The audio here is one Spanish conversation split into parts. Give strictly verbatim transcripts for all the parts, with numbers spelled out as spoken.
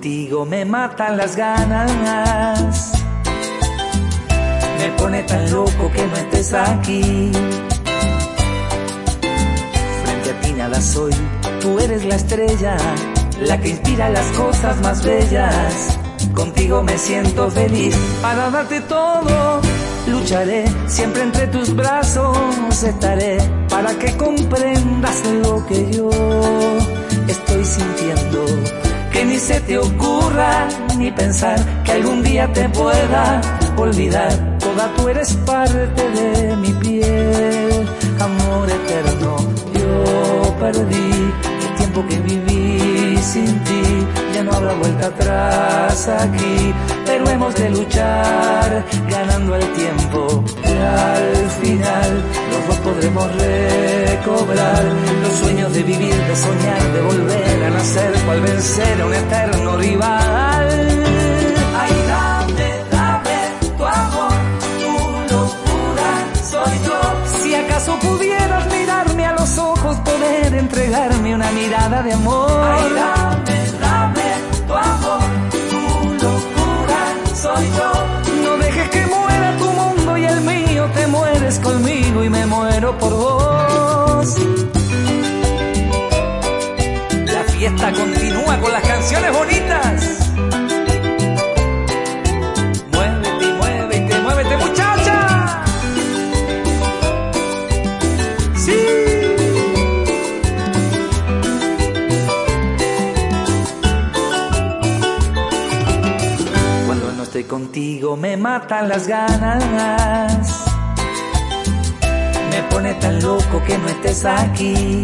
contigo me matan las ganas. Me pone tan loco que no estés aquí. Frente a ti nada soy, tú eres la estrella, la que inspira las cosas más bellas. Contigo me siento feliz, para darte todo lucharé, siempre entre tus brazos estaré, para que comprendas lo que yo estoy sintiendo. Que ni se te ocurra ni pensar que algún día te pueda olvidar. Toda tú eres parte de mi piel, amor eterno. Yo perdí el tiempo que viví sin ti, ya no habrá vuelta atrás aquí, pero hemos de luchar ganando el tiempo. Y al final los dos podremos recobrar los sueños de vivir, de soñar, de volver a nacer, cual vencer a un eterno rival. Ay, dame, dame tu amor, tu locura soy yo. Si acaso pudieras mirarme a los ojos, poder entregarme una mirada de amor. Ay, dame, dame tu amor, tu locura soy yo. No dejes que muera tu mundo y el mío, te mueres conmigo y me muero por vos. La fiesta continúa con las canciones bonitas. Muévete, muévete, muévete, muchacha. Sí. Cuando no estoy contigo me matan las ganas. Me pone tan loco que no estés aquí.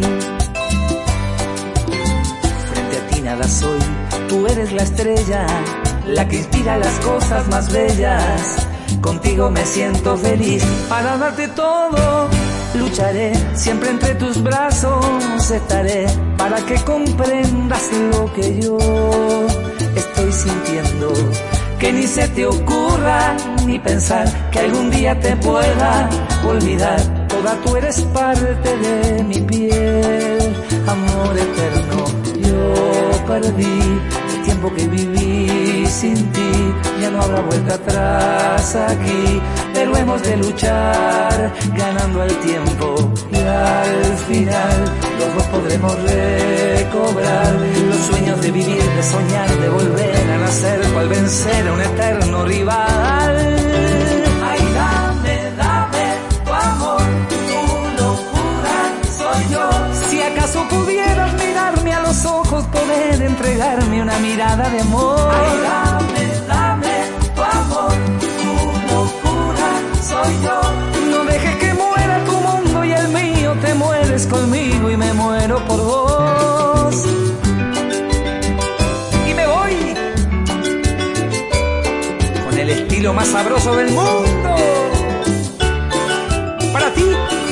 Frente a ti nada soy, tú eres la estrella, la que inspira las cosas más bellas. Contigo me siento feliz, para darte todo lucharé, siempre entre tus brazos estaré, para que comprendas lo que yo estoy sintiendo. Que ni se te ocurra ni pensar que algún día te pueda olvidar. Toda tú eres parte de mi piel, amor eterno. Yo perdí el tiempo que viví sin ti, ya no habrá vuelta atrás aquí, pero hemos de luchar ganando el tiempo. Y al final los dos podremos recobrar los sueños de vivir, de soñar, de volver a nacer, cual vencer a un eterno rival. Ay, dame, dame tu amor, tu locura soy yo. Si acaso pudieras mirarme a los ojos, poder entregarme una mirada de amor. Ay, dame, dame tu amor, tu locura soy yo. No dejes que muera tu mundo y el mío, te mueres conmigo y me muero por vos. Y me voy con el estilo más sabroso del mundo. Para ti.